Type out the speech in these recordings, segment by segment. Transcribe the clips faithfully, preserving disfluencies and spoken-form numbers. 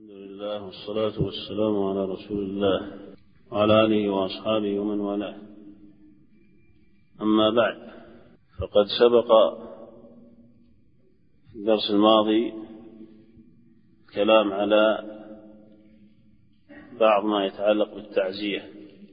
الحمد لله والصلاة والسلام على رسول الله وعلى آله وأصحابه ومن والاه. أما بعد، فقد سبق في الدرس الماضي الكلام على بعض ما يتعلق بالتعزية.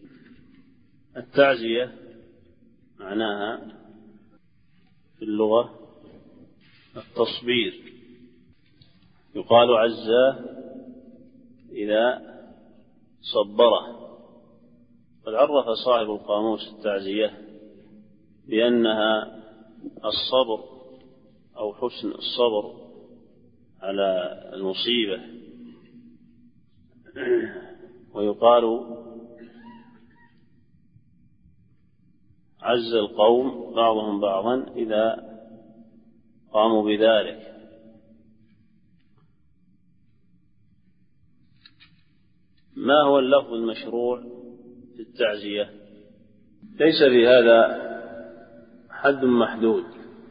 التعزية معناها في اللغة التصبير، يقال عزاه إذا صبره. قد عرف صاحب القاموس التعزية بأنها الصبر أو حسن الصبر على المصيبة، ويقال عز القوم بعضهم بعضا إذا قاموا بذلك. ما هو اللفظ المشروع في التعزية؟ ليس في هذا حد محدود،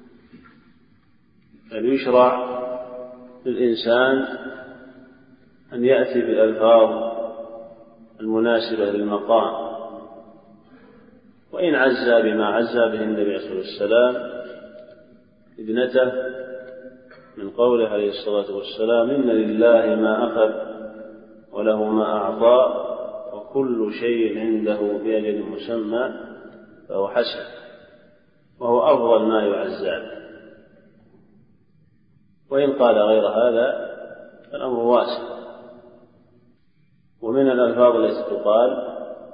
بل يشرع للإنسان أن يأتي بالألفاظ المناسبة للمقام، وإن عزى بما عزى به النبي صلى الله عليه وسلم ابنته من قوله عليه الصلاة والسلام: إن لله ما أخذ وله ما أعطى وكل شيء عنده بأجل مسمى فهو حسن، وهو أفضل ما يعزى. وإن قال غير هذا فالأمر واسع. ومن الألفاظ التي تقال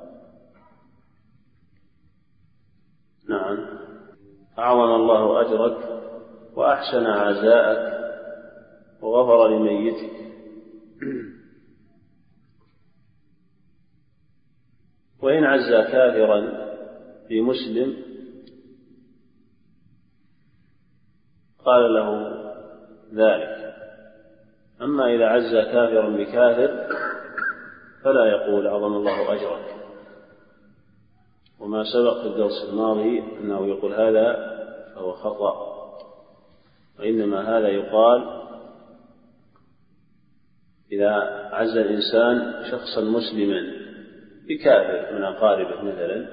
نعم: أعظم الله أجرك وأحسن عزاءك وغفر لميتك. وإن عزى كافرا في مسلم قال له ذلك. أما إذا عزى كافرا بكافر فلا يقول أعظم الله أجرك. وما سبق في الدرس الماضي أنه يقول هذا فهو خطأ، وإنما هذا يقال إذا عز الإنسان شخصا مسلما بكافر من أقاربه مثلا،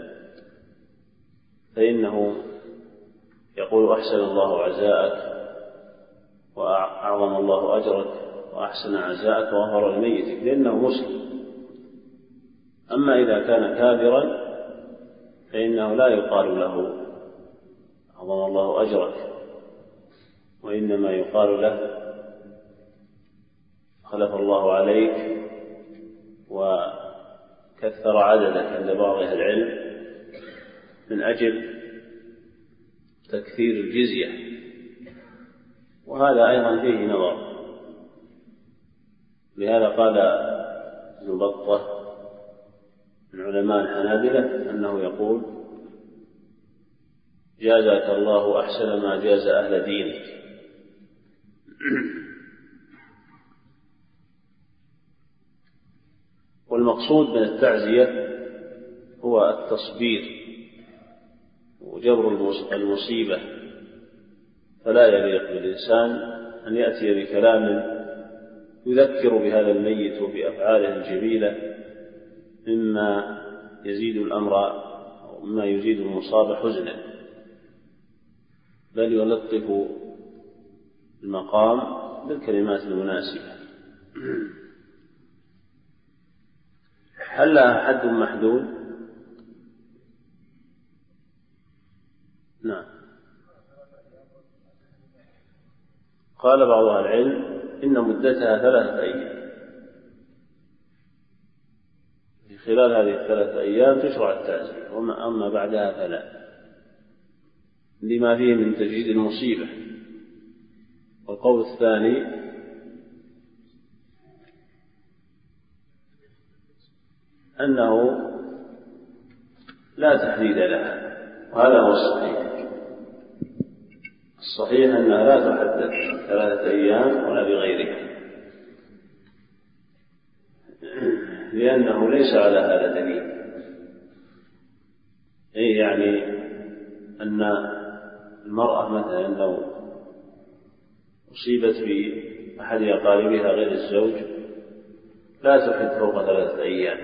فإنه يقول أحسن الله عزاءك وأعظم الله أجرك وأحسن عزاءك وغفر لميتك، لأنه مسلم. أما إذا كان كافرا فإنه لا يقال له أعظم الله أجرك، وإنما يقال له خلف الله عليك وكثر عددك عند بعض أهل العلم من أجل تكثير الجزية. وهذا أيضا فيه نظر، لهذا قال ابن بطة من علماء الحنابلة أنه يقول: جازاك الله أحسن ما جاز أهل دينك. والمقصود من التعزية هو التصبير وجبر المصيبة، فلا يليق بالإنسان أن يأتي بكلام يذكر بهذا الميت وبأفعاله الجميلة مما يزيد الأمر أو مما يزيد المصاب حزنا، بل يلطف المقام بالكلمات المناسبة. هل لها حد محدود؟ نعم. قال بعض أهل العلم إن مدتها ثلاثة أيام، في خلال هذه الثلاثة أيام تشرع التعزية، أما بعدها فلا، لما فيه من تجديد المصيبة. والقول الثاني أنه لا تحديد لها، وهذا هو الصحيح. الصحيح أنها لا تحدد ثلاثة أيام ولا بغيرها، لأنه ليس على هذا دليل. أي يعني أن المرأة مثلا لو أصيبت بأحد أقاربها غير الزوج لا تحد فوق ثلاثة أيام،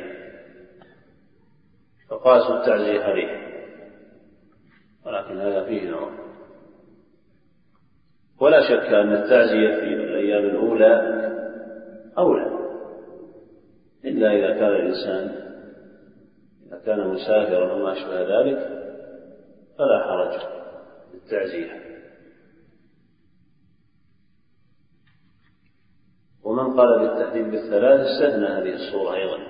فقاسوا التعزية عليه، ولكن هذا فيه نظر. ولا شك أن التعزية في الأيام الأولى أولى، إلا إذا كان الإنسان إذا كان مسافرا وما أشبه ذلك فلا حرج بالتعزية. ومن قال بالتحديد بالثلاث استثنى هذه الصورة أيضا.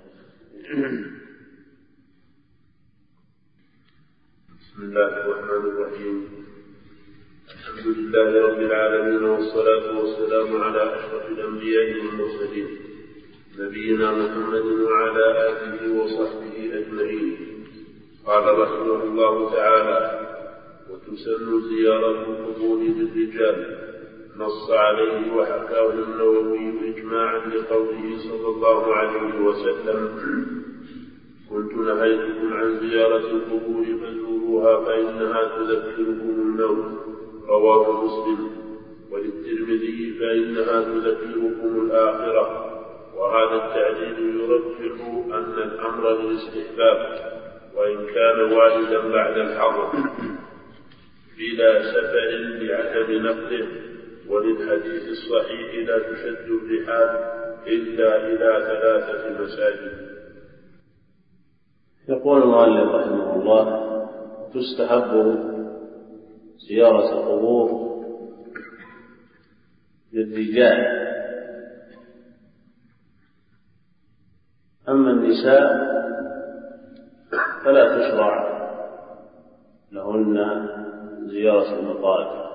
بسم الله الرحمن الرحيم. الحمد لله رب العالمين، والصلاة والسلام على أشرف الأنبياء والمرسلين نبينا محمد وعلى آله وصحبه أجمعين. قال رحمه الله تعالى: وتسن زيارة القبور للرجال، نص عليه وحكاه النووي إجماعا لقوله صلى الله عليه وسلم: كنت نهيتكم عن زيارة القبور فزوروها فإنها تذكركم الموت، رواه مسلم. وللترمذي: فإنها تذكركم الآخرة. وهذا التعليل يرجح أن الأمر للاستحباب وإن كان واردا بعد الحظر بلا سفر لعدم نقله. وللحديث الصحيح: لا تشد الرحال إلا إلى ثلاثة مساجد. يقول المؤلف رحمه الله: تستحب زيارة القبور للرجال، أما النساء فلا تشرع لهن زيارة المقابر.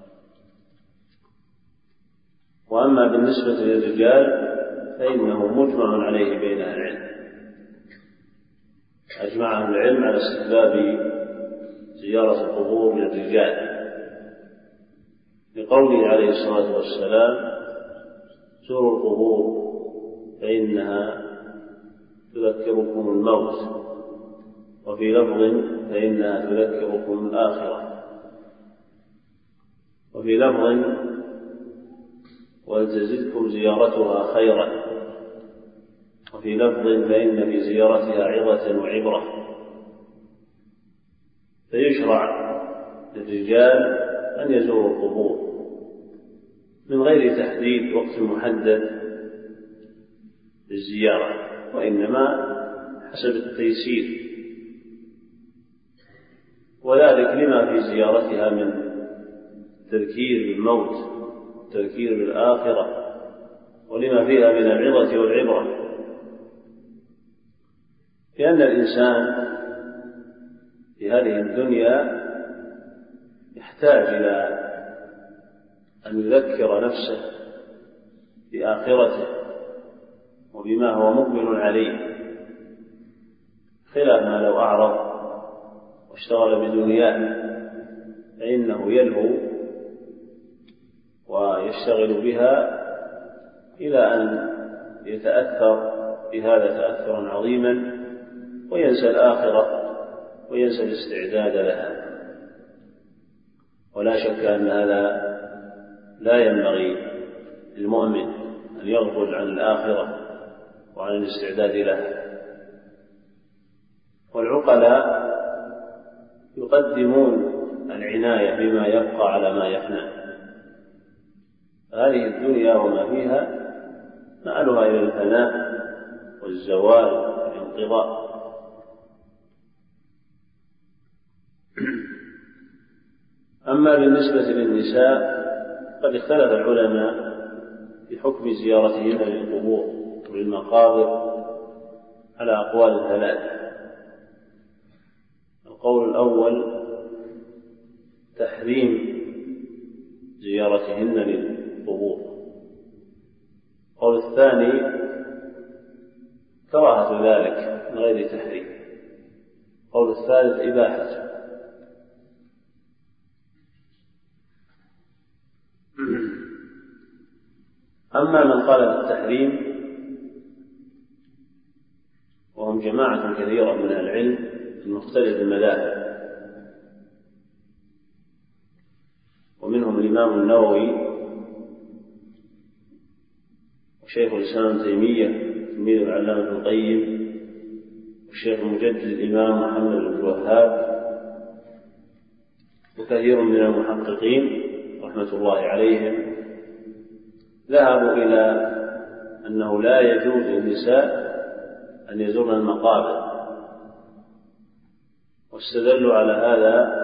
وأما بالنسبة للرجال فإنه مجمع عليه بين أهل العلم، أجمع أهل العلم على استحباب زيارة القبور للرجال، لقوله عليه الصلاة والسلام: زوروا القبور فإنها تذكركم الموت، وفي لفظ: فإنها تذكركم الآخرة، وفي لفظ: ولتزدكم زيارتها خيرا، وفي لفظ: فإن في زيارتها عظة وعبرة. فيشرع للرجال أن يزوروا القبور من غير تحديد وقت محدد للزيارة، وإنما حسب التيسير، وذلك لما في زيارتها من تذكير بالموت، تذكير بالآخرة، ولما فيها من العظة والعبرة. لأن الإنسان في هذه الدنيا يحتاج إلى أن يذكر نفسه بآخرته وبما هو مقبل عليه، خلاف ما لو أعرض واشتغل بدنياه فإنه يلهو ويشتغل بها إلى أن يتأثر بهذا تأثرا عظيما وينسى الآخرة وينسى الاستعداد لها. ولا شك أن هذا لا ينبغي للمؤمن أن يغفل عن الآخرة وعن الاستعداد لها. والعقلاء يقدمون العناية بما يبقى على ما يفنى. هذه الدنيا وما فيها مآلها إلى الفناء والزوال والانقضاء. أما بالنسبة للنساء قد اختلف العلماء في حكم زيارتهن للقبور وللمقابر على أقوال ثلاثة. القول الأول: تحريم زيارتهن للقبور. القول الثاني: كراهة ذلك من غير تحريم. القول الثالث: إباحته. أما من قال بالتحريم وهم جماعة كثيرة من العلم في مختلف المذاهب، ومنهم الإمام النووي وشيخ الإسلام ابن تيمية تلميذ العلامة ابن القيم والشيخ المجدد الإمام محمد بن عبد الوهاب وكثير من المحققين رحمة الله عليهم ذهبوا إلى أنه لا يجوز للنساء أن يزورن المقابر، واستدلوا على هذا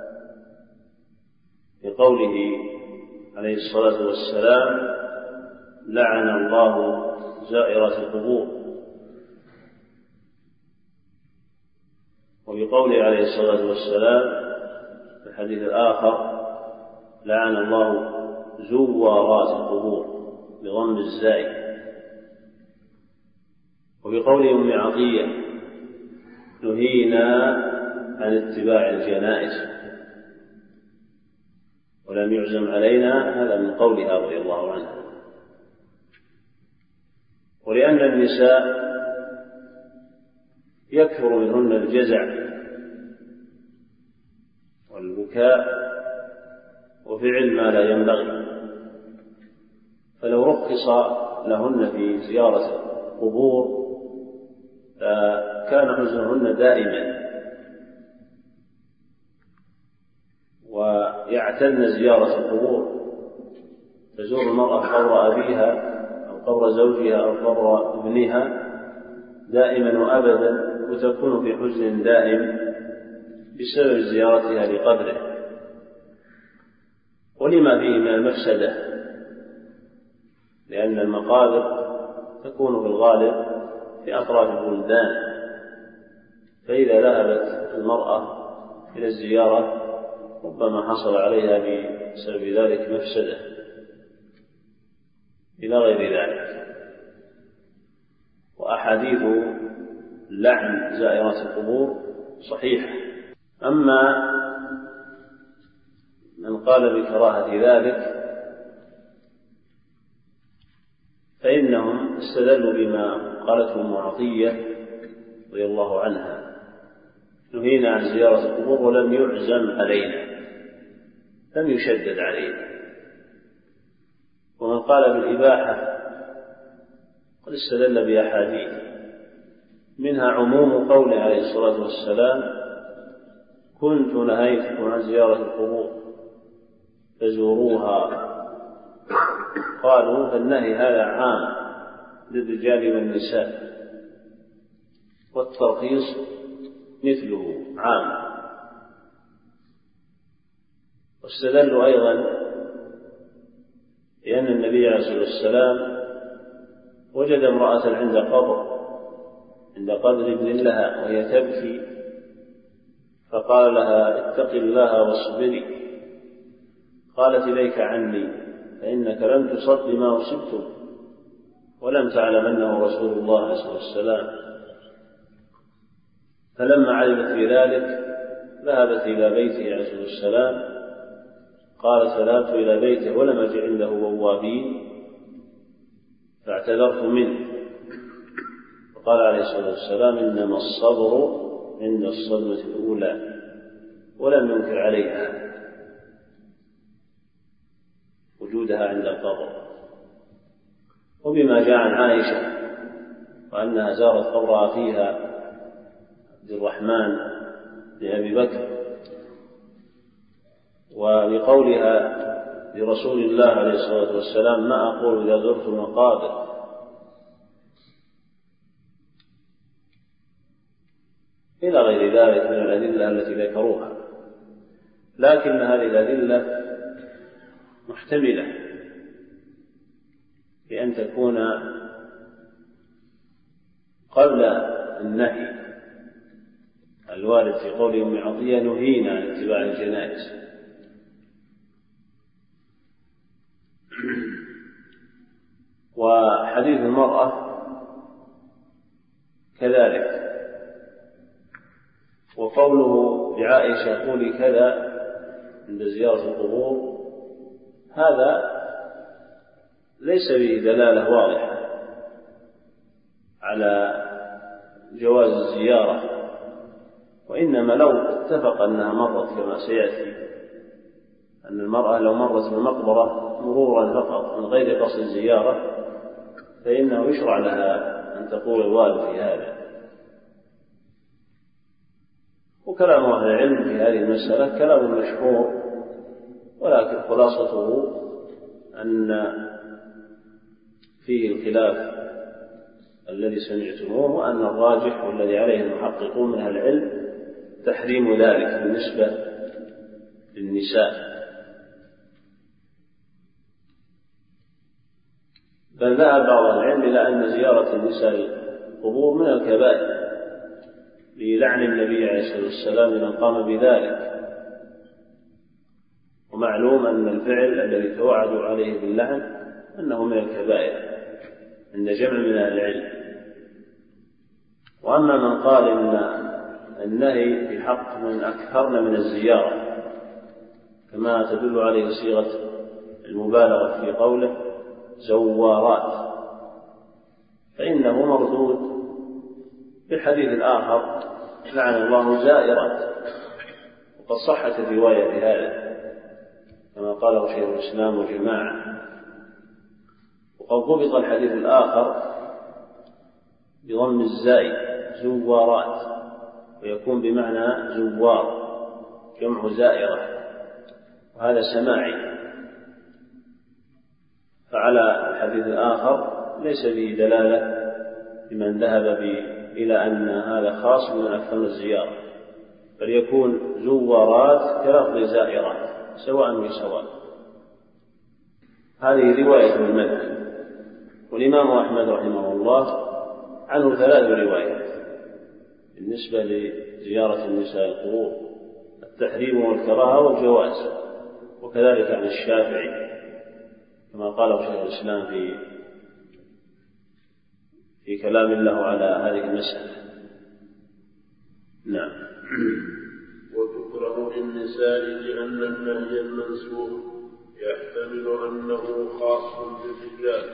بقوله عليه الصلاة والسلام: لعن الله زائرات القبور، وبقوله عليه الصلاة والسلام في الحديث الآخر: لعن الله زوارات القبور بضم الزاي. وبقول أم عطية: نهينا عن اتباع الجنائز ولم يعزم علينا، هذا من قولها رضي الله عنها. ولأن النساء يكثر منهن الجزع والبكاء وفعل ما لا ينبغي، فلو رخص لهن في زيارة القبور كان حزنهن دائما ويعتدن زيارة القبور. تزور المرأة قبر أبيها أو قبر زوجها أو قبر ابنها دائما وأبدا، وتكون في حزن دائم بسبب زيارتها لقبره ولما فيه من المفسدة، لأن المقابر تكون في الغالب في أطراف البلدان، فإذا ذهبت المرأة إلى الزيارة ربما حصل عليها بسبب ذلك مفسدة إلى غير ذلك. وأحاديث لعن زائرات القبور صحيحة. أما من قال بكراهة ذلك فإنهم استدلوا بما قالته أم عطية رضي الله عنها: نهينا عن زيارة القبور ولم يعزم علينا، لم يشدد علينا. ومن قال بالإباحة قد استدل بأحاديث، منها عموم قوله عليه الصلاة والسلام: كنت نهيتكم عن زيارة القبور فزوروها. قالوا فالنهي هذا عام للرجال والنساء، والترخيص مثله عام. واستدلوا أيضا لأن النبي عليه الصلاة والسلام وجد امرأة عند قبر عند قبر ابن لها وهي تبكي، فقال لها: اتق الله واصبري. قالت: إليك عني، فإنك لم تصب ما أصبتم ولم تعلم أنه رسول الله عليه الصلاة والسلام. فلما علمت بذلك ذهبت إلى بيته عليه الصلاة والسلام. قالت: فذهبت إلى بيته ولم أجد عنده بوابين فاعتذرت منه، فقال عليه الصلاة والسلام: إنما الصبر عند الصدمة الأولى، ولم ينكر عليها وجودها عند القبر. وبما جاء عن عائشة وأنها زارت قبر أخيها عبد الرحمن لأبي بكر، وبقولها لرسول الله عليه الصلاة والسلام: ما أقول إذا زرت المقابر، إلى غير ذلك من الأدلة التي ذكروها. لكن هذه الأدلة محتملة بأن تكون قبل النهي الوارد في قول أم عطية: نهينا عن اتباع الجنائز. وحديث المرأة كذلك، وقوله لعائشة: قولي كذا عند زيارة القبور، هذا ليس به دلالة واضحة على جواز الزيارة، وإنما لو اتفق أنها مرت كما سيأتي، أن المرأة لو مرت بالمقبرة مرورا فقط من غير قصد الزيارة فإنه يشرع لها أن تقول الوالد في هذا. وكلام أهل العلم في هذه المسألة كلام مشهور، ولكن خلاصته أن فيه الخلاف الذي سمعتموه، وأن الراجح والذي عليه المحققون من أهل العلم تحريم ذلك بالنسبة للنساء، بل ذهب بعض أهل العلم إلى أن زيارة النساء القبور من الكبائر للعن النبي عليه الصلاة والسلام لمن قام بذلك. ومعلوم أن الفعل الذي توعدوا عليه باللعن أنه من الكبائر عند جمع من أهل العلم. وأما من قال إن النهي في حق من أكثرن من الزيارة كما تدل عليه صيغة المبالغة في قوله زوارات، فإنه مردود بالحديث الآخر لعن الله زائرات، وقد صحت الرواية بهذا كما قاله شيخ الإسلام وجماعة. وقد ضبط الحديث الآخر بضم الزاي زوارات، ويكون بمعنى زوار جمع زائرة، وهذا سماعي. فعلى الحديث الآخر ليس به دلالة لمن ذهب إلى أن هذا خاص من أكثر الزيارة، بل يكون زوارات كلفظ زائرات سواء بسواء. هذه رواية المذهب. والإمام أحمد رحمه الله عنه ثلاث روايات بالنسبة لزيارة النساء القبور: التحريم والكراهة والجواز، وكذلك عن الشافعي كما قاله شيخ الإسلام في في كلام له على هذه المسألة. نعم. وتكره للنساء لأن النهي المنسوخ يحتمل أنه خاص بالرجال،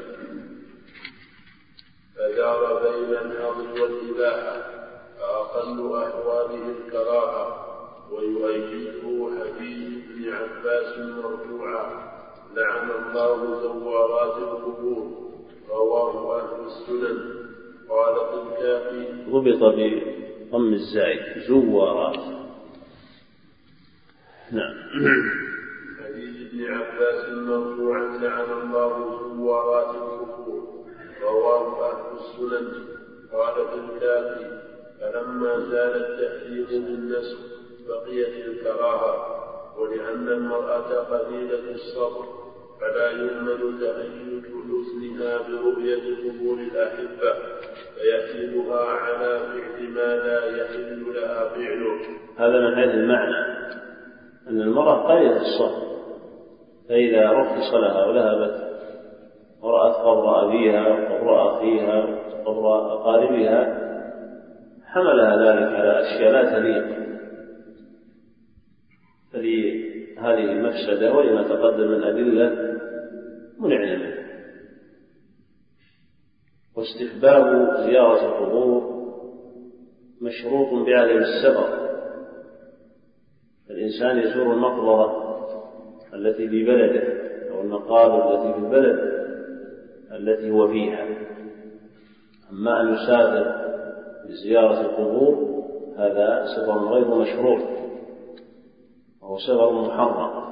فدار بين الحظر والإباحة، فأقل أحواله الكراهة. ويؤيده حديث ابن عباس مرفوعا: لعن الله زوارات القبور، رواه أهل السنن. قال الكافي ضبط بضم الزاي زوارات. نعم. حديث ابن عباس مرفوعا: لعن الله زوارات القبور، رواه أهل السنن. قال الكافي: فلما زال التحريم بالنسخ بقيت الكراهة، ولأن المرأة قليلة الصبر فلا يؤمن تأييد حسنها برؤية قبور الأحبة، فيحملها على فعل ما لا يحل لها فعله. هذا من حيث المعنى، أن المرأة قليلة الصبر، فإذا رخص لها وذهبت ورأت قبر أبيها وقبر أخيها وقبر أقاربها حملها ذلك على أشياء لا تليق. فلهذه المفسدة ولما تقدم من أدلة منعنا منه. واستحباب زيارة القبور مشروط بعدم السفر، الإنسان يزور المقبرة التي في بلده أو المقابر التي في البلد التي هو فيها. أما أن يسافر لزيارة القبور هذا سفر غير مشروع، وهو سفر محرم،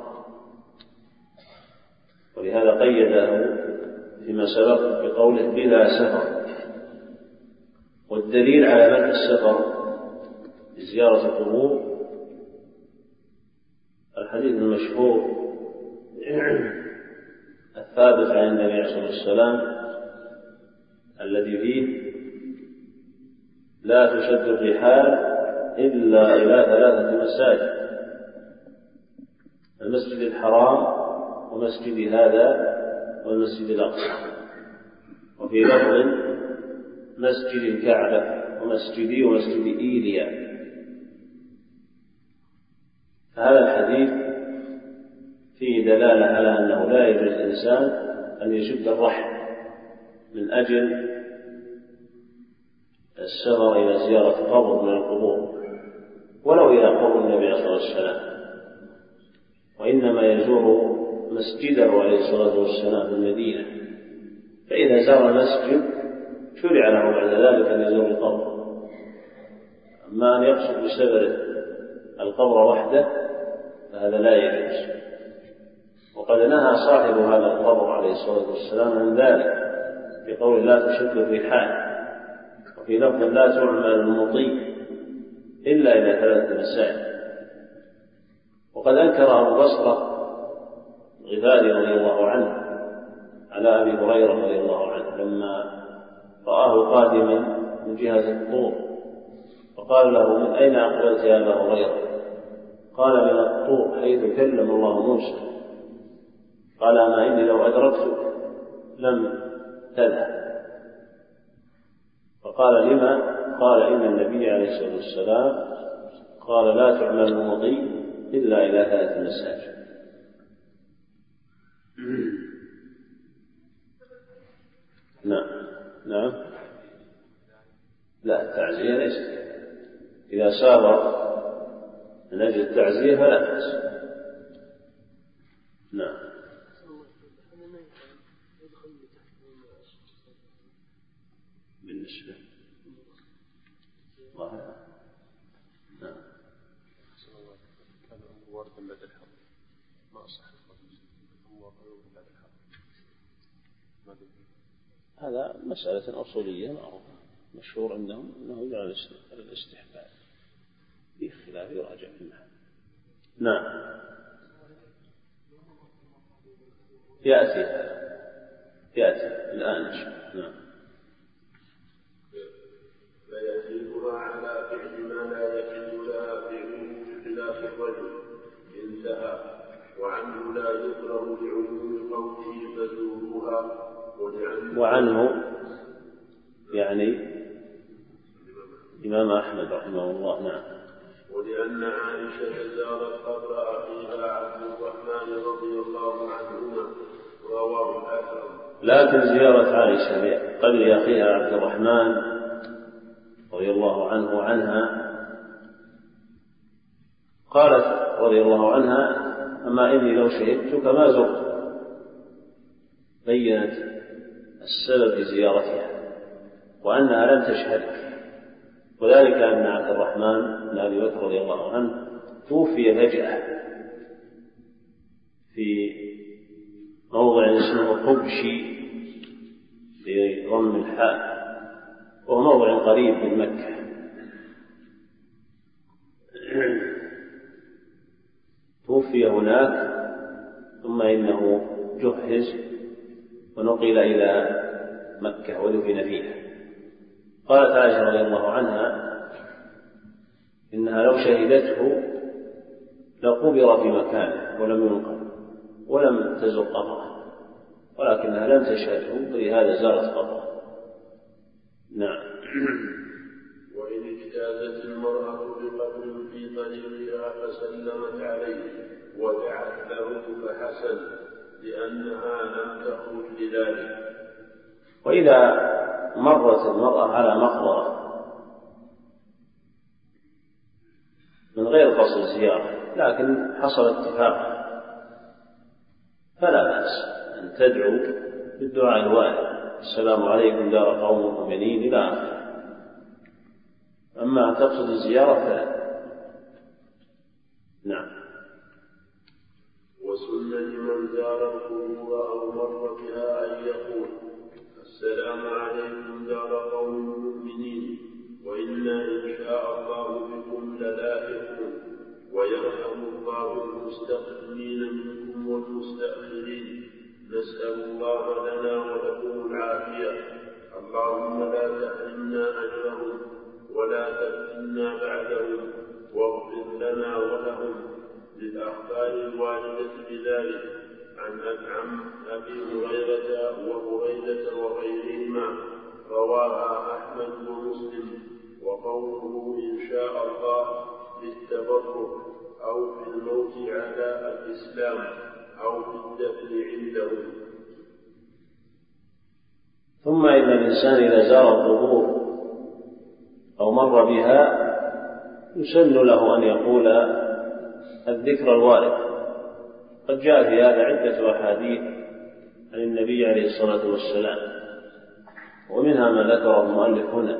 ولهذا قيده فيما سبق بقوله بلا سفر. والدليل على منع السفر لزيارة القبور الحديث المشهور الثابت عن النبي عليه الصلاة والسلام الذي فيه لا تشد الرحال إلا إلى ثلاثة مساجد: المسجد الحرام ومسجد هذا والمسجد الأقصى. وفي لفظ مسجد الكعبة ومسجدي ومسجد إيليا. فهذا الحديث فيه دلالة على أنه لا يجوز الإنسان أن يشد الرحل من أجل السفر إلى زيارة قبر من القبور ولو إلى قبر النبي عليه الصلاة والسلام، وإنما يزور مسجده عليه الصلاة والسلام في المدينة فإذا زار مسجد شرع له بعد ذلك أن يزور القبر. أما أن يقصد بسبب القبر وحده فهذا لا يجوز. وقد نهى صاحب هذا القبر عليه الصلاة والسلام عن ذلك بقول لا تشد الرحال، وفي لفظ لا تعمل المطي إلا إلى ثلاثة مساجد. وقد أنكر أبو بصرة الغفاري رضي الله عنه على أبي هريرة رضي الله عنه لما رآه قادما من جهة الطور، فقال له من أين أقبلت يا أبا هريرة؟ قال من الطور حيث كلم الله موسى. قال أما إني لو أدركتك لم تذهب. فقال لما؟ قال إن النبي عليه الصلاة والسلام قال لا تعمل المضي إلا إلى ثلاث مساجد. نعم نعم لا، التعزية ليست. إذا سافر من أجل التعزية فلا بأس. نعم. بالنسبة الله نعم. كان أمر واردا بعد الحرب ما أصح أمر بعد الحرب. هذا مسألة أصولية معروفة مشهور عندهم أنه يجعل الاستحباب، في خلاف يراجع في المحل. نعم يأتي يأتي الآن. نعم. فيزيدها على فعل ما لا يحل لها فعله بخلاف الرجل انتهى. وعنه لا يكره لعموم قوله فزوروها. وعنه يعني الإمام أحمد رحمه الله. نعم. ولأن عائشة زارت قبر أخيها عبد الرحمن رضي الله عنهما رواه الأثر. لكن زيارة عائشة لقبر أخيها عبد الرحمن رضي الله عنه وعنها قالت رضي الله عنها أما إني لو شهدتك ما زرت. بينت السبب لزيارتها وأنها لم تشهدك، وذلك أن عبد الرحمن بن أبي بكر رضي الله عنه توفي فجأة في موضع اسمه قبشي بضم الحاء، وهو موضع قريب من مكة. توفي هناك ثم إنه جهز ونقل إلى مكة ودفن فيها. قالت عائشة رضي الله عنها إنها لو شهدته لقبر في مكانه ولم ينقل ولم تزر قبره، ولكنها لم تشهده ولهذا زارت قبره. نعم. وإن اجتازت المرأة بقبر في طريقها فسلمت عليه ودعت له فحسن، لأنها لم تخرج لذلك. وإذا مرت المرأة على مقبرة من غير قصد الزيارة لكن حصل اتفاق فلا بأس أن تدعو بالدعاء الوارد السلام عليكم دار قوم مؤمنين إلى آخره. أما تقصد الزيارة فلا. نعم. وسن لمن زار القبور أو مر بها أن يقول السلام عليكم دار قوم مؤمنين وإنا إن شاء الله بكم للاحقون ويرحم الله المستقدمين منكم والمستأخرين. نسأل الله لنا ولكم العافية. اللهم لا تحرمنا أجرهم ولا تفتنا بعدهم واغفر لنا ولهم. للأخبار الواردة بذلك عن عن أبي هريرة وهريرة وغيرهما رواها أحمد ومسلم. وقوله إن شاء الله للتبرك أو في الموت على الإسلام أو في الدفن عنده. ثم إن الإنسان إذا زار القبور أو مر بها يسن له أن يقول الذكر الوارد. قد جاء في هذا عدة أحاديث عن النبي عليه الصلاة والسلام ومنها ما ذكر المؤلف هنا،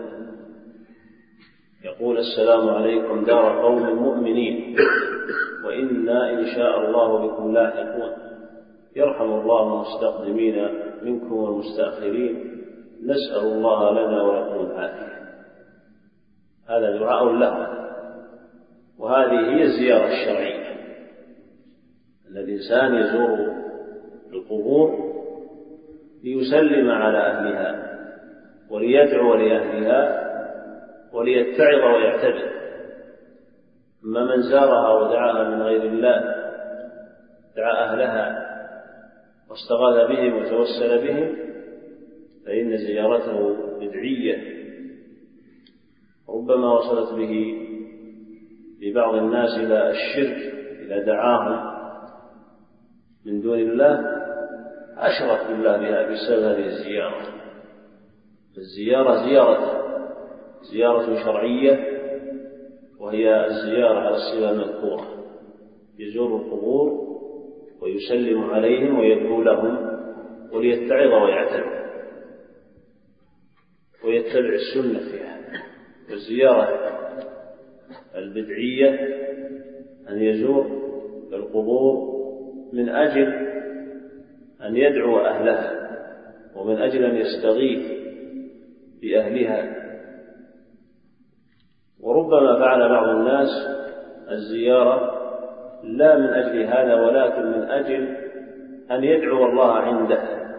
يقول: السلام عليكم دار قوم مؤمنين وإنا إن شاء الله بكم لاحقون، يرحم الله المستقدمين منكم والمستأخرين، نسأل الله لنا ولكم العافية. هذا دعاء له، وهذه هي الزيارة الشرعية. الإنسان يزور القبور ليسلم على أهلها وليدعو لأهلها وليتعظ ويعتبر. أما من زارها ودعاها من غير الله، دعا أهلها واستغاث بهم وتوسل بهم، فإن زيارته بدعية، ربما وصلت به لبعض الناس إلى الشرك إذا دعاهم من دون الله، أشرك بالله بها بسبب هذه الزيارة. الزيارة زيارة زيارة شرعية، وهي الزيارة على الصفة المذكورة، يزور القبور ويسلم عليهم ويدعو لهم وليتعظ ويعتبر ويتبع السنة فيها. والزيارة البدعية أن يزور القبور من أجل أن يدعو أهلها ومن أجل أن يستغيث بأهلها. وربما فعل بعض الناس الزيارة لا من أجل هذا، ولكن من أجل أن يدعو الله عنده،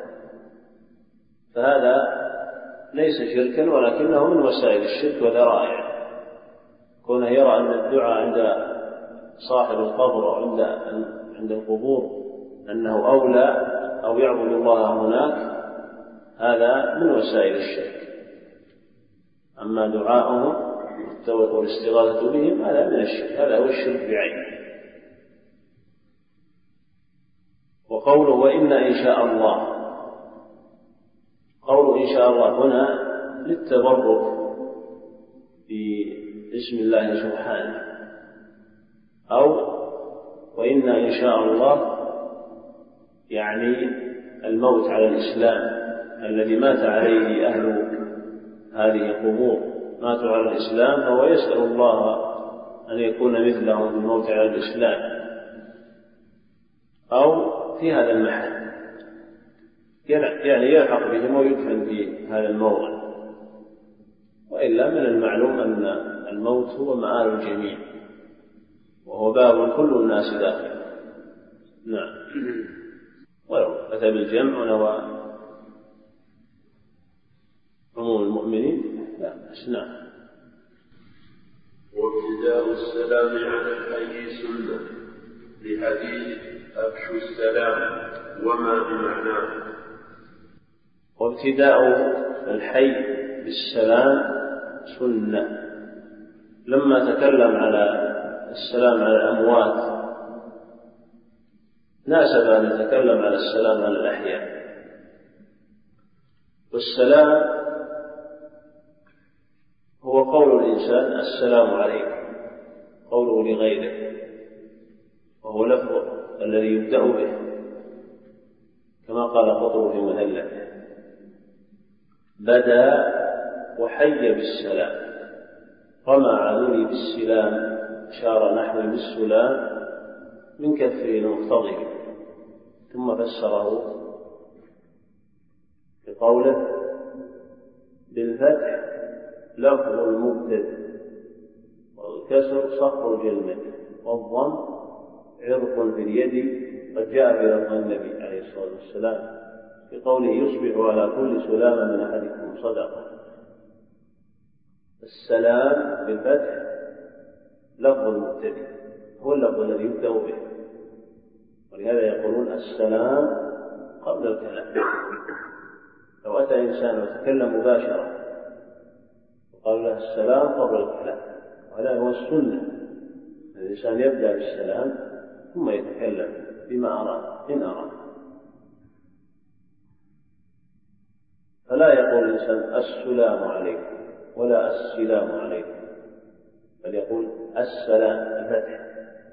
فهذا ليس شركا ولكنه من وسائل الشرك وذرائع. كونه يرى أن الدعاء عند صاحب القبر أو عند عند القبور أنه أولى أو يعبد الله هناك، هذا من وسائل الشرك. أما دعاؤهم والاستغاثة بهم هذا من الشرك، هذا هو الشرك بعينه. وقوله وإنا إن شاء الله، قوله إن شاء الله هنا للتبرك باسم الله سبحانه، أو وإنا إن شاء الله يعني الموت على الإسلام الذي مات عليه أهل هذه القبور، ماتوا على الإسلام، فهو يسأل الله أن يكون مثلهم في الموت على الإسلام، أو في هذا المحل، يعني يلحق بهم ويدفن في هذا الموضع. وإلا من المعلوم أن الموت هو مآل الجميع، وهو باب كل الناس داخل. نعم. ولو أتى بالجمع ونوى عموم المؤمنين لا بأس. نعم. وابتداء السلام على الحي سنة، لحديث أفشوا السلام وما بمعناه. وابتداء الحي بالسلام سنة. لما تكلم على السلام على الأموات ناسب أن يتكلم على السلام على الأحياء. والسلام هو قول الإنسان السلام عليكم، قوله لغيره، وهو لفظ الذي يبدأ به، كما قال قطر في مذلته: بدأ وحي بالسلام، رمى عذولي بالسلام، أشار نحوي بالسلام من كفه المقتضب، ثم فسره بقوله: بالفتح لفظ المبتدأ، والكسر صخر الجلمة، والضم عرق في اليد، قد جاء في لفظ النبي عليه الصلاة والسلام بقوله: يصبح على كل سلامة من أحدكم صدقة. السلام بالفتح لفظ المبتدئ، هو اللفظ الذي يبدأ به، ولهذا يقولون السلام قبل الكلام. لو أتى إنسان وتكلم مباشرة وقال له السلام قبل الكلام، وهذا هو السنة، الإنسان يبدأ بالسلام ثم يتكلم بما أراد إن أراد. فلا يقول الإنسان السلام عليكم ولا السلام عليكم، بل يقول السلام الفتح.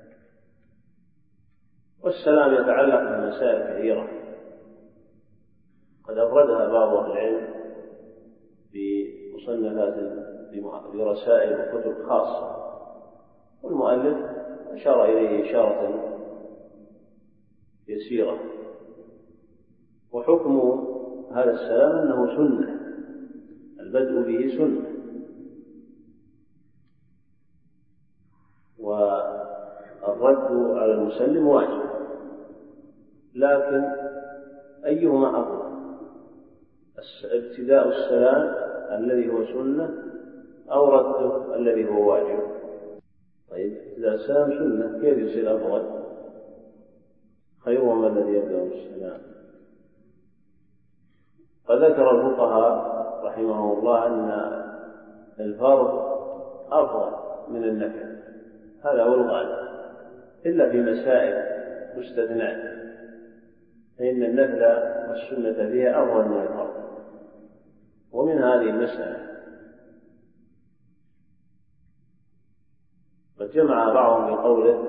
والسلام يتعلق بمسائل كثيرة قد أفردها بعض أهل العلم بمصنفات برسائل وكتب خاصة، والمؤلف أشار إليه إشارة يسيرة. وحكم هذا السلام أنه سنة، البدء به سنة، والرد على المسلم واجب، لكن أيهما أفضل؟ ابتداء السلام الذي هو سنة أو رده الذي هو واجب؟ طيب ابتداء السلام سنة، كيف يصير أفضل؟ خيرهما الذي يبدأ بالسلام. فذكر الفقهاء رحمه الله أن الفرض أفضل من النفل، هذا هو الغالب، إلا في مسائل مستثنات، فإن النفل والسنة فيها أفضل من الفرض. ومن هذه المسألة قد جمع بعضهم بقوله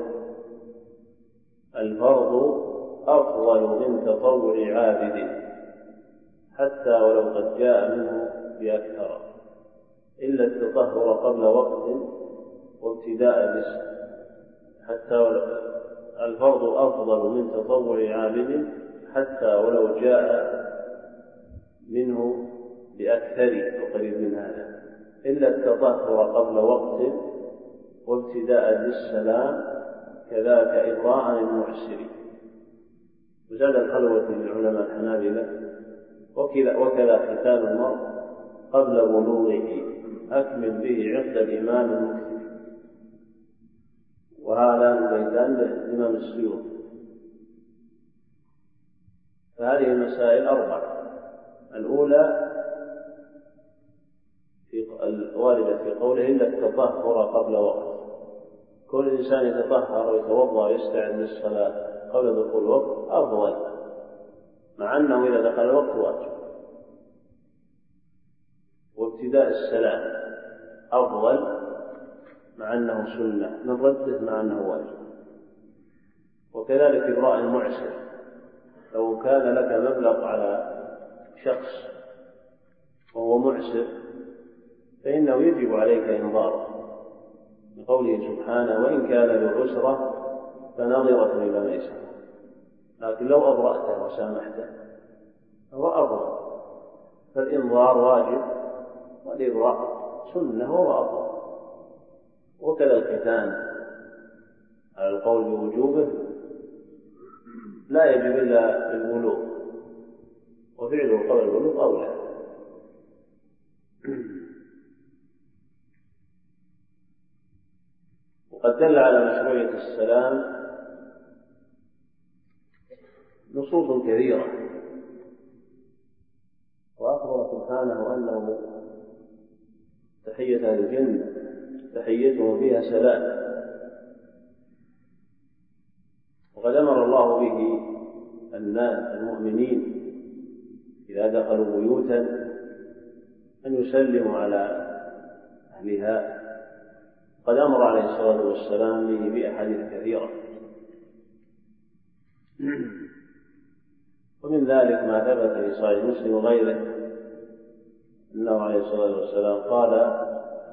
الفرض أفضل من تطوع عابد حتى ولو قد جاء منه بأكثر، إلا التطهر قبل وقت وابتداء الرزق. حتى ولو الفرض أفضل من تطوع عابد حتى ولو جاء منه بأكثر وقريب من هذا، إلا التطهر قبل وقت وابتداء للسلام، كذاك إغراء المعسر. وزاد الخلوة للعلماء الحنابلة وكذا ختان المرء قبل بلوغه أكمل به عقد الإمام المكتب. وهذا من بيتان الإمام السيوطي. فهذه المسائل أربعة: الأولى في الواردة في قوله إلا التطهر قبل وقت، كل إنسان يتطهر ويتوضأ ويستعد للصلاة قبل دخول الوقت أفضل، مع أنه إذا دخل الوقت واجب. وابتداء السلام أفضل مع أنه سنة، من رده مع أنه واجب. وكذلك إبراء المعسر، لو كان لك مبلغ على شخص وهو معسر فإنه يجب عليك إنظاره، بقوله سبحانه وإن كان ذو عسرة فنظرة إلى ميسرة. لكن لو أبرأته وسامحته فهو أفضل، فالإنظار واجب والإبراء سنة وهو أفضل. وكذا الختان على القول بوجوبه لا يجب إلا البلوغ، وفعله قبل البلوغ أولى. وقد دل على مشروعية السلام نصوص كثيرة، وأخبر سبحانه أنه تحية أهل الجنة تحيتهم فيها سلام. وقد أمر الله به الناس المؤمنين إذا دخلوا بيوتا أن يسلموا على أهلها، قد أمر عليه الصلاة والسلام به بأحاديث كثيرة. ومن ذلك ما ثبت في صحيح مسلم وغيره أنه عليه الصلاة والسلام قال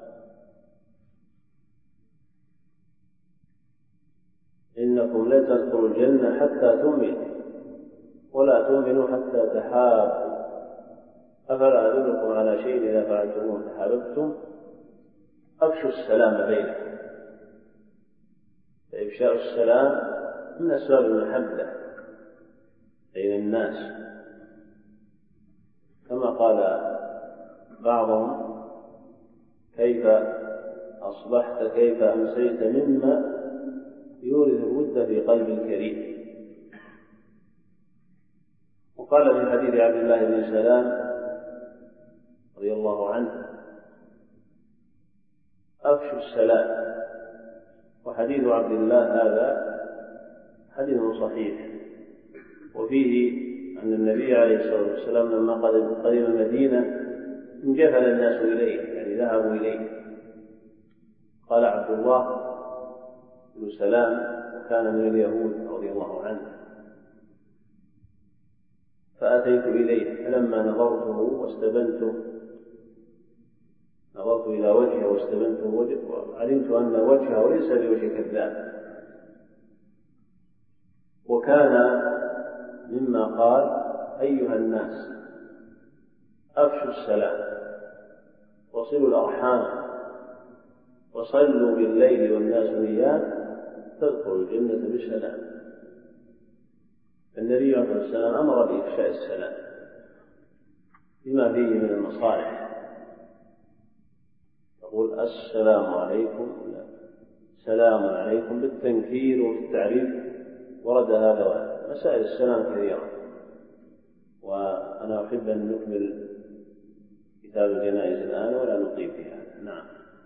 إنكم لن تدخلوا الجنة حتى تؤمنوا ولا تؤمنوا حتى تحابوا، أفلا أدلكم على شيء إذا فعلتموه تحاببتم؟ أفشوا السلام بينكم. فإفشاء السلام من أسباب المحبة بين الناس، كما قال بعضهم كيف أصبحت كيف أمسيت مما يورث الود في قلب الكريم. وقال في حديث عبد الله بن سلام رضي الله عنه أفشوا السلام. وحديث عبد الله هذا حديث صحيح، وفيه أن النبي عليه الصلاة والسلام لما قدم المدينة انجفل الناس إليه، يعني ذهبوا إليه. قال عبد الله بن سلام كان من اليهود رضي الله عنه، فأتيت إليه فلما نظرته واستبنته إلى وجهه واستبنت وجهه وعلمت أن وجهه ليس بوجه كذاب. وكان مما قال: أيها الناس أفشوا السلام وصلوا الأرحام وصلوا بالليل والناس نيام تدخلوا الجنة بسلام. النبي عليه الصلاة والسلام أمر بإفشاء السلام بما فيه من المصالح. يقول: السلام عليكم، سلام عليكم بالتنكير وبالتعريف، ورد هذا وهذا. مسائل السلام كثيرة، وأنا أحب أن نكمل كتاب الجنائز الآن ولا نطيل في هذا. نعم.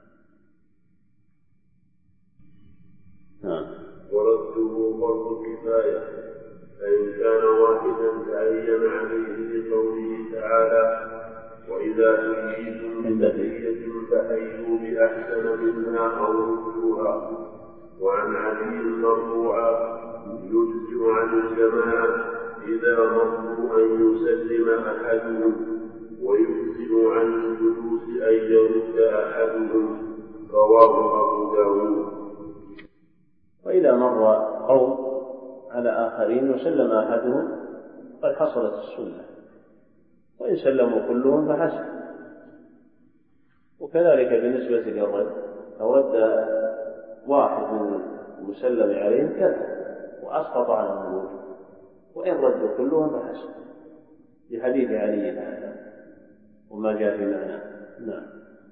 نعم. ورده فرض كفاية، فإن كان واحدا تعين عليه بقوله تعالى: وإذا حييتم بتحية فحيوا بأحسن منها أو ردوها. وعن علي مرفوعا: يجزئ عن الجماعة إذا مروا أن يسلم أحدهم، ويجزئ عن الجلوس أن يرد أحدهم. رواه أبو داود. وإذا مر قوم على آخرين وسلم أحدهم قد حصلت السنة، وإن سلموا كلهم فحسن. وكذلك بالنسبة للرد، لو رد واحد من المسلم عليهم كذا وأسقط عنهم الوجوب، وإن ردوا كلهم فحسن، بحديث علي هذا وما جاء في معناه. نعم.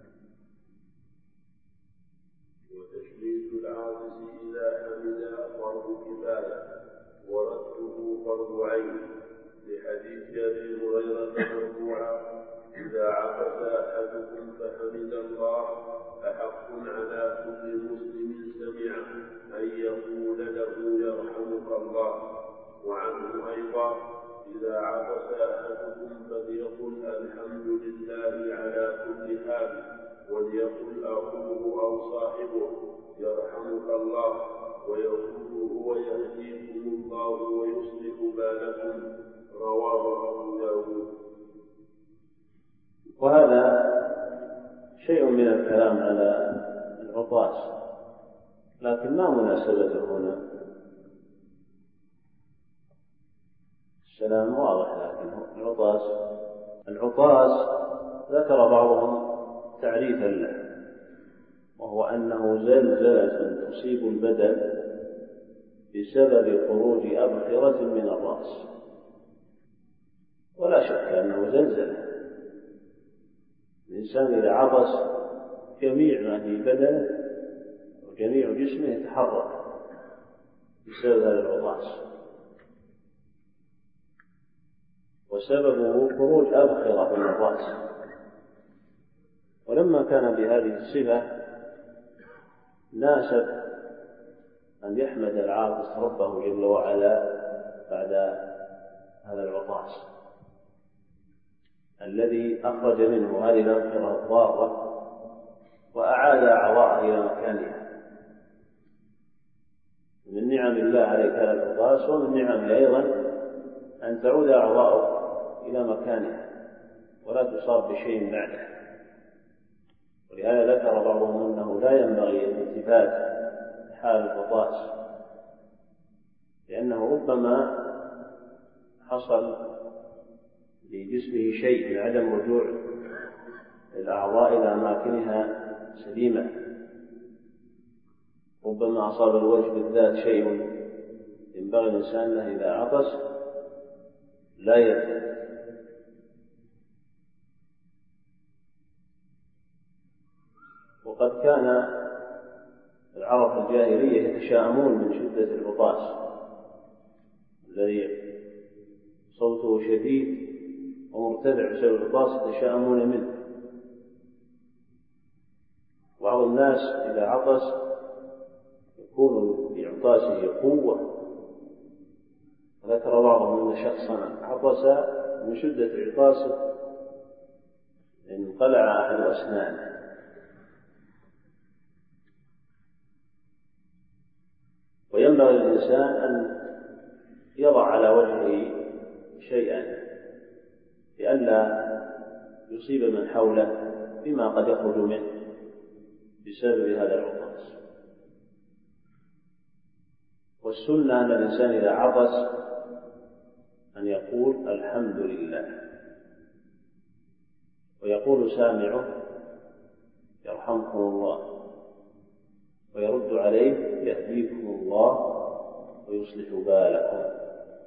وتشميت العاطس إذا حمد فرض كفاية، ورده فرض عين، لحديث أبي هريرة مرفوعا: إذا عطس أحدكم فحمد الله أحق على كل مسلم سمعه أن يقول له يرحمك الله. وعنه أيضا: إذا عطس أحدكم فليقل الحمد لله على كل حال، وليقل أخوه أو صاحبه يرحمك الله، ويقول هو يهديكم الله ويصلح بالكم. رواه أبو داود. وهذا شيء من الكلام على العطاس، لكن ما مناسبته هنا. السلام واضح، لكن العطاس العطاس ذكر بعضهم تعريفا له، وهو أنه زلزلة تصيب البدن بسبب خروج أبخرة من الرأس. ولا شك أنه زلزلة. الإنسان إذا عطس جميع ما في بدنه وجميع جسمه يتحرك بسبب هذا العطاس، وسببه خروج أبخرة من الرأس. ولما كان بهذه الصفة ناسب أن يحمد العاطس ربه جل وعلا بعد هذا العطاس الذي أخرج منه هذه الأبخرة الضارة وأعاد أعضاءه إلى مكانها. من نعم الله عليك هذا العطاس، ومن نعمه أيضا أن تعود أعضاءه إلى مكانها ولا تصاب بشيء بعده. ولهذا ذكر بعضهم أنه لا ينبغي الالتفات حال العطاس، لأنه ربما حصل لجسمه شيء من عدم رجوع الأعضاء إلى أماكنها سليمة. ربما أصاب الوجه بالذات شيء ينبغي الإنسان له إذا عطس لا يلتفت. وقد كان العرب في الجاهلية يتشاءمون من شدة العطاس الذي صوته شديد ومرتفع بسبب العطاس، يتشاءمون منه. بعض الناس إذا عطس يكون بعطاسه قوة. ذكر بعضهم أن شخصا عطس من شدة عطاسه انقلع أحد أسنانه. وينبغي الإنسان أن يضع على وجهه شيئا لئلا يصيب من حوله بما قد يخرج منه بسبب هذا العطس. والسنة أن الإنسان إذا عطس أن يقول الحمد لله، ويقول سامعه يرحمكم الله، ويرد عليه يهديكم الله ويصلح بالكم.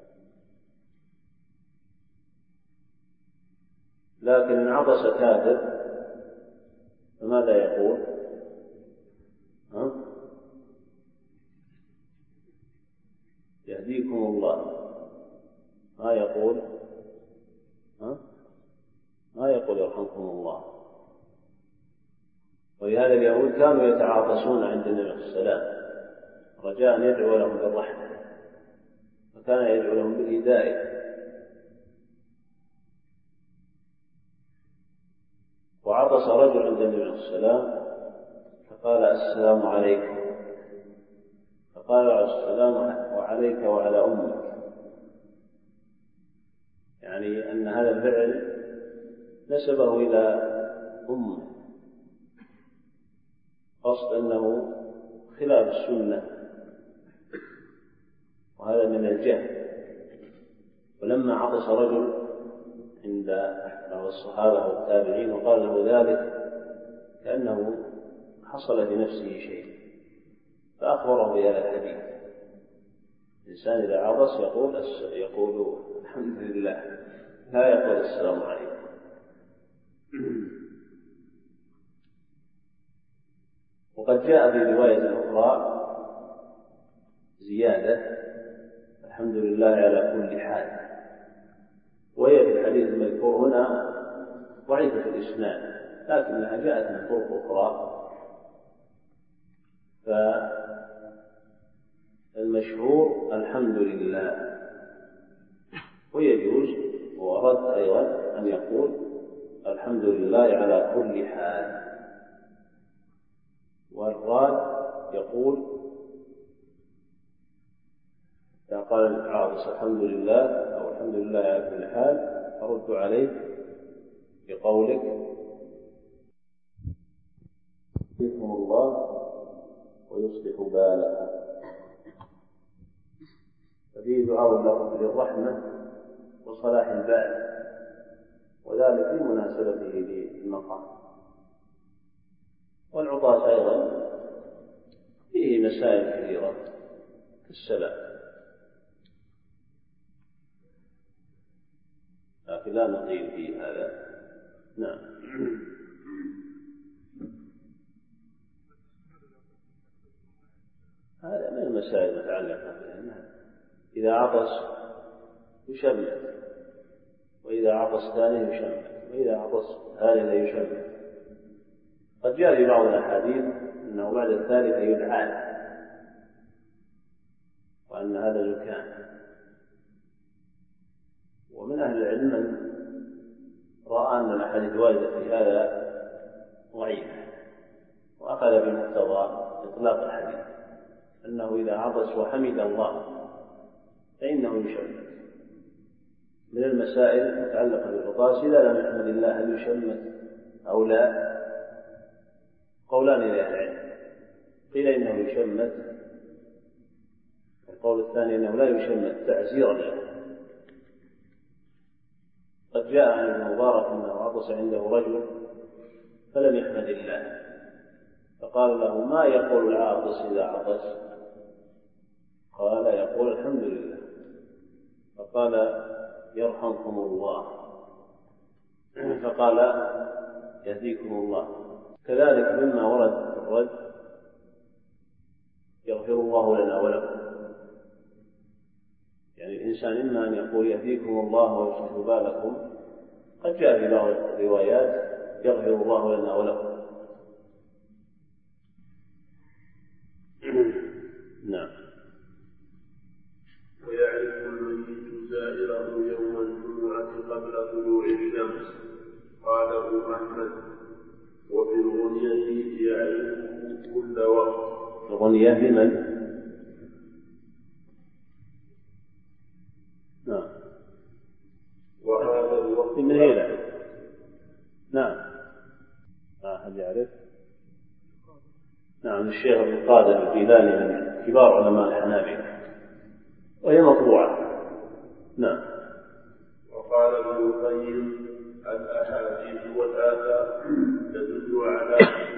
لكن إن عطس كافر فماذا يقول؟ ها؟ يهديكم الله، ما يقول ها؟ ما يقول يرحمكم الله. ولهذا اليهود كانوا يتعاطسون عند النبي صلى الله عليه وسلم رجاء أن يدعو لهم بالرحمة، فكان يدعو لهم بالهداية. وعطس رجل عند النبي صلى الله عليه وسلم فقال السلام عليكم، فقال عليه السلام وعليك وعلى أمك، يعني أن هذا الفعل نسبه إلى أمه، قصد أنه خلاف السنة، وهذا من الجهل. ولما عطس رجل عند بعض الصحابة والتابعين وقال له ذلك كأنه حصل في نفسه شيء، فأخبره بهذا الحديث. الإنسان إذا عطس يقول يقول الحمد لله، لا يقول السلام عليكم. وقد جاء في رواية أخرى زيادة الحمد لله على كل حال، وهي في الحديث المذكور هنا ضعيفة الإسناد، لكنها جاءت من طرق أخرى. فالمشهور الحمد لله، ويجوز ورد أيضا أن يقول الحمد لله على كل حال. والراد يقول إذا قال العاطس الحمد لله أو الحمد لله على كل حال أرد عليه بقولك يهديكم الله ويصلح بالكم. ففيه دعاء للرحمة وصلاح البال، وذلك في مناسبته للمقام. والعطاس أيضا فيه مسائل كثيرة كالسلام، لكن لا نطيل في هذا. نعم. هذا من المسائل المتعلقة بها. إذا عطس يشمت، وإذا عطس ثاني يشمت، وإذا عطس ثالث يشمت. قد جاء في بعض الأحاديث أنه بعد الثالث يدعى وأن هذا زكام. ومن أهل العلم من رأى أن الأحاديث الواردة في هذا ضعيفة، وأخذ بمقتضى إطلاق الحديث أنه إذا عطس وحمد الله فإنه يشمت. من المسائل المتعلقة بالعطاس إذا لم يحمد الله هل يشمت أو لا؟ قولان لأهل العلم، قيل إنه يشمت، القول الثاني أنه لا يشمت تعزيرا له. قد جاء عن ابن مبارك أنه عطس عنده رجل فلم يحمد الله، فقال له ما يقول العاطس إذا عطس؟ قال يقول الحمد لله. فقال يرحمكم الله، فقال يهديكم الله. كذلك مما ورد في الرد يغفر الله لنا ولكم، يعني الإنسان إما أن يقول يهديكم الله ويصلح بالكم، قد جاء في بعض الروايات يغفر الله لنا ولكم. نعم. ويعرف الميت زائره يوم الجمعة قبل طلوع الشمس، قاله أحمد. وفي الغنية يعرفه كل وقت. الغنية لمن؟ نعم. وهذا الوقت من هيلة. نعم. أحد يعرف؟ نعم، الشيخ ابن القادر الجيلاني من كبار علماء الحنابلة، وهي مطبوعة. نعم. وقال ابن القيم: الأحاديث والآثار تدل على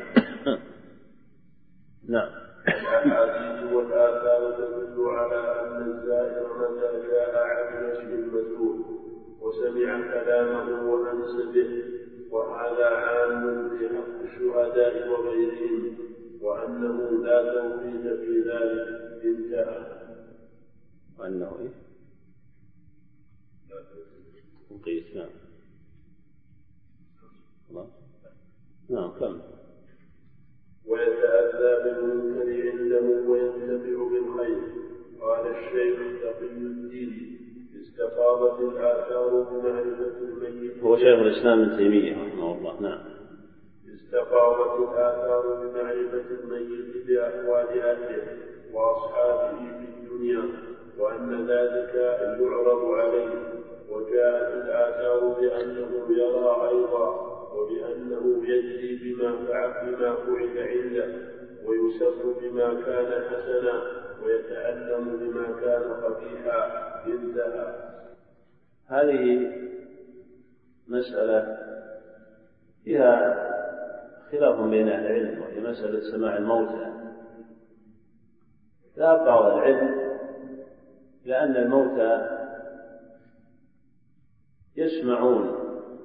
نعم. الأحاديث والآثار تدل على أن الزائر متى جاء عن وجه المزور وسمع كلامه وأنس به، وهذا عام في حق الشهداء وغيرهم، وأنه لا توقيت في ذلك. انتهى. وأنه إيه؟ توقيت. نعم. نعم. كم. ويتأذى بالمنكر عنده وينتفع بالخير. قال الشيخ تقي الدين: استفاضت الآثار بمعرفة الميت. هو شيخ الإسلام ابن تيمية رحمه الله. نعم. استفاضت الآثار بمعرفة الميت بأحوال أهله وأصحابه في الدنيا، وأن ذلك يعرض عليه. وجاءت الآثار بأنه يرى أيضا، وبأنه يجزي بما فعل بما فعل عنده، ويسر بما كان حسنا، ويتألم بما كان قبيحا. انتهى. هذه مسألة فيها خلاف بين أهل العلم، وهي مسألة سماع الموتى. ذهب بعض العلم لأن الموتى يسمعون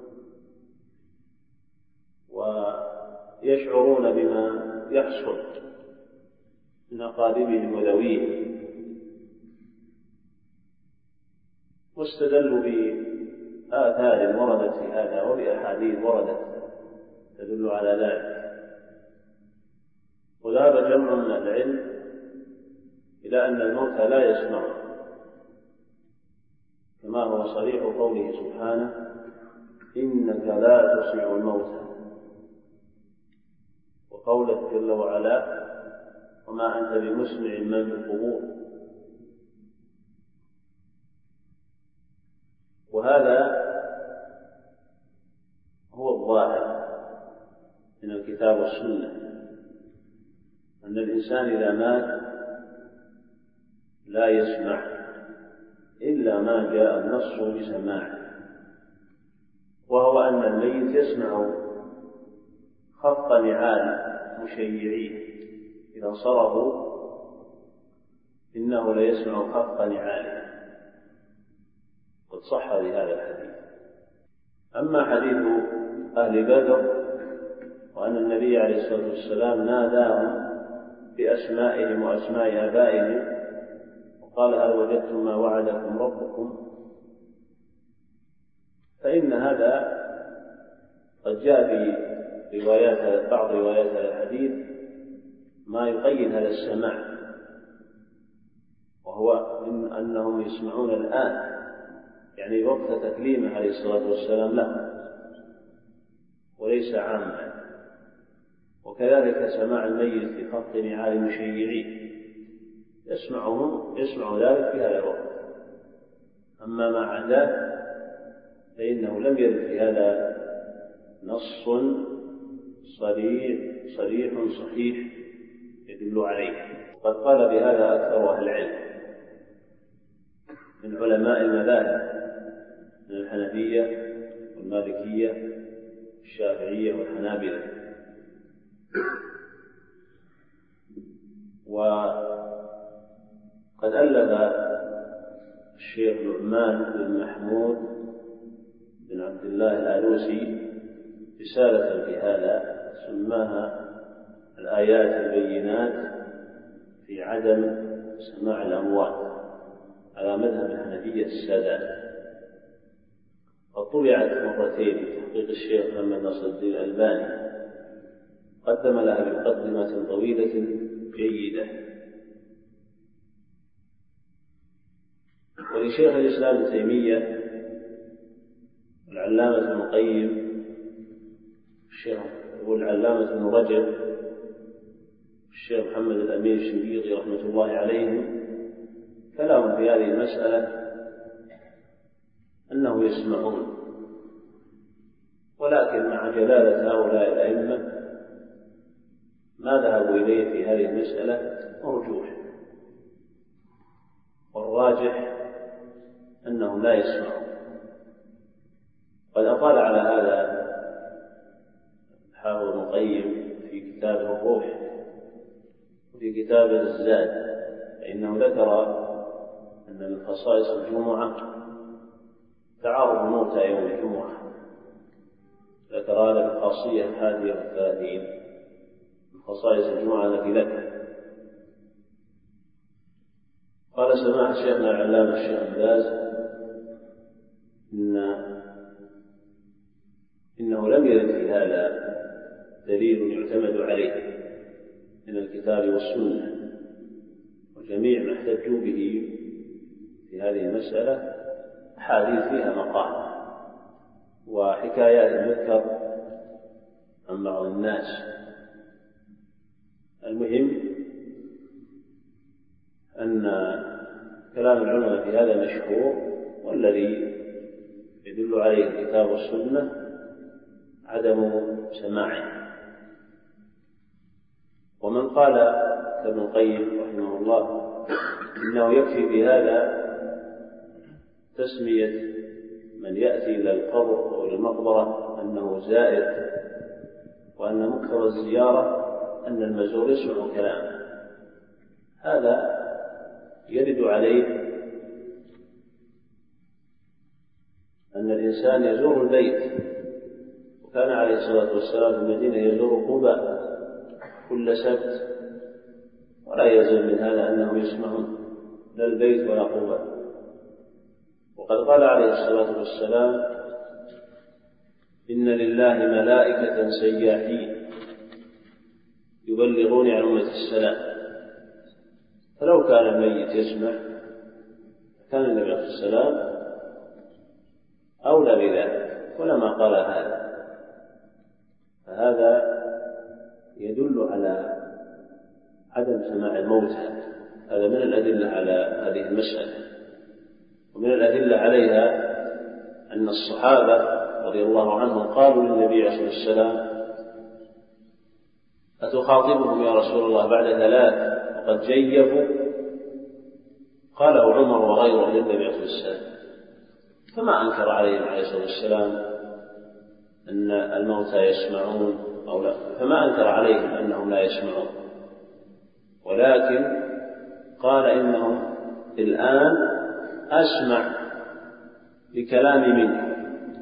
ويشعرون بما يحصل من أقاربهم وذويهم، واستدلوا بآثار وردت في هذا وبأحاديث وردت تدل على ذلك. وذهب جمع من العلم إلى أن الموتى لا يسمعون، كما هو صريح قوله سبحانه: إنك لا تسمع الموتى، وقوله جل وعلا: وما أنت بمسمع من في القبور. وهذا هو الظاهر من الكتاب والسنة، أن الإنسان إذا مات لا يسمع إلا ما جاء النص بسماعه، وهو أن الميت يسمع خفق نعال مشيعين إذا انصرفوا، إنه ليسمع خفق نعاله، قد صح بهذا الحديث. أما حديث أهل بدر وأن النبي عليه الصلاة والسلام ناداهم بأسمائهم وأسماء آبائهم وقال: هل وجدتم ما وعدكم ربكم؟ فإن هذا قد جاء في روايات بعض روايات هذا الحديث ما يقيد هذا السماع، وهو من أنهم يسمعون الآن، يعني وقت تكليمه عليه الصلاة والسلام له، وليس عاما. وكذلك سماع الميت في خط نعال المشيعين يسمعهم يسمع ذلك في هذا الوقت. أما ما عداه فإنه لم يرد في هذا نص صريح صريح صحيح يدل عليه. وقد قال بهذا أكثر أهل العلم من علماء المذاهب من الحنفية والمالكية والشافعية والحنابلة. وقد ألف الشيخ نعمان بن محمود بن عبد الله الآلوسي رسالة في هذا سماها الآيات البينات في عدم سماع الأموات على مذهب الحنفية السادات، قد طبعت مرتين بتحقيق الشيخ محمد ناصر الدين الألباني، قدم لها بمقدمة طويلة جيدة. ولشيخ الإسلام ابن تيمية والعلامة ابن القيم والعلامة ابن رجب الشيخ محمد الأمين الشنقيطي رحمة الله عليهم كلام في هذه المسألة أنه يسمعون، ولكن مع جلالة هؤلاء الأئمة ما ذهبوا إليه في هذه المسألة مرجوح، والراجح أنهم لا يسمعون. قد أطال على هذا حافظ ابن القيم في كتابه الروح وفي كتابه الزاد، فإنه ذكر أن من خصائص الجمعة تعارض الموتى يوم الجمعة، ذكر هذا بالخاصية الحادية والثلاثين من خصائص الجمعة التي ذكر. قال سماحة شيخنا العلامة الشيخ بن باز إن إنه لم يرد في هذا دليل يعتمد عليه من الكتاب والسنة، وجميع ما احتجوا به في هذه المسألة أحاديث فيها مقال وحكايات تذكر عن بعض الناس. المهم أن كلام العلماء في هذا مشهور، والذي يدل عليه الكتاب والسنة عدم سماعه. ومن قال كابن القيم رحمه الله إنه يكفي بهذا تسمية من يأتي إلى القبر أو إلى المقبرة أنه زائر، وأن مقتضى الزيارة أن المزور يسمع كلامه، هذا يرد عليه أن الإنسان يزور البيت، وكان عليه الصلاة والسلام في المدينة يزور قباء كل سبت، ولا يزال من هذا أنهم يسمعون لا البيت ولا قباء. وقد قال عليه الصلاة والسلام إن لله ملائكة سياحين يبلغون عن أمة السلام، فلو كان الميت يسمع كان النبي عليه السلام أولى بذلك ولما قال هذا. فهذا يدل على عدم سماع الموتى، هذا من الأدلة على هذه المسألة. ومن الأدلة عليها أن الصحابة رضي الله عنهم قالوا للنبي عليه السلام أتخاطبهم يا رسول الله بعد ثلاث وقد جيفوا؟ قاله عمر وغيره للنبي عليه السلام، فما أنكر عليهم عليه الصلاة والسلام أن الموتى يسمعون أو لا، فما أنكر عليهم أنهم لا يسمعون، ولكن قال إنهم الآن أسمع لكلام منه.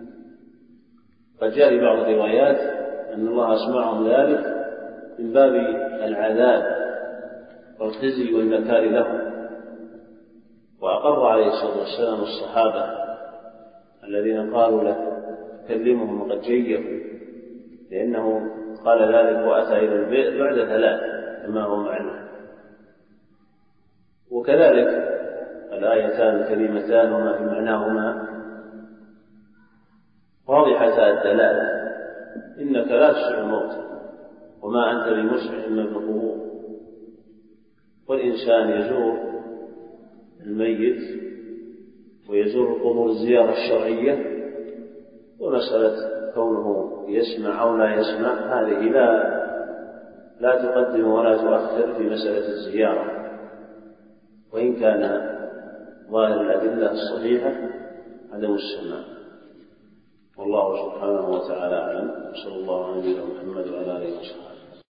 فجاء في بعض الروايات أن الله أسمعهم ذلك من باب العذاب والخزي والنكال لهم. وأقر عليه الصلاة والسلام الصحابة الذين قالوا له كلمهم وقد جيفوا، لأنه قال ذلك وأتى إلى البئر بعد ثلاث كما هو معلوم. وكذلك الآيتان الكريمتان وما في معناهما واضحتا الدلالة، إنك لا تسمع الموتى وما أنت بمسمع من القبور. والإنسان يزور الميت ويزور القبور الزيارة الشرعية، ومسألة كونه يسمع أو لا يسمع هذه لا لا تقدم ولا تؤخر في مسألة الزيارة، وإن كان ظاهر الأدلة الصحيحة عدم السماع. والله سبحانه وتعالى أعلم، صلى الله عليه وسلم محمد وعلى آله وصحبه.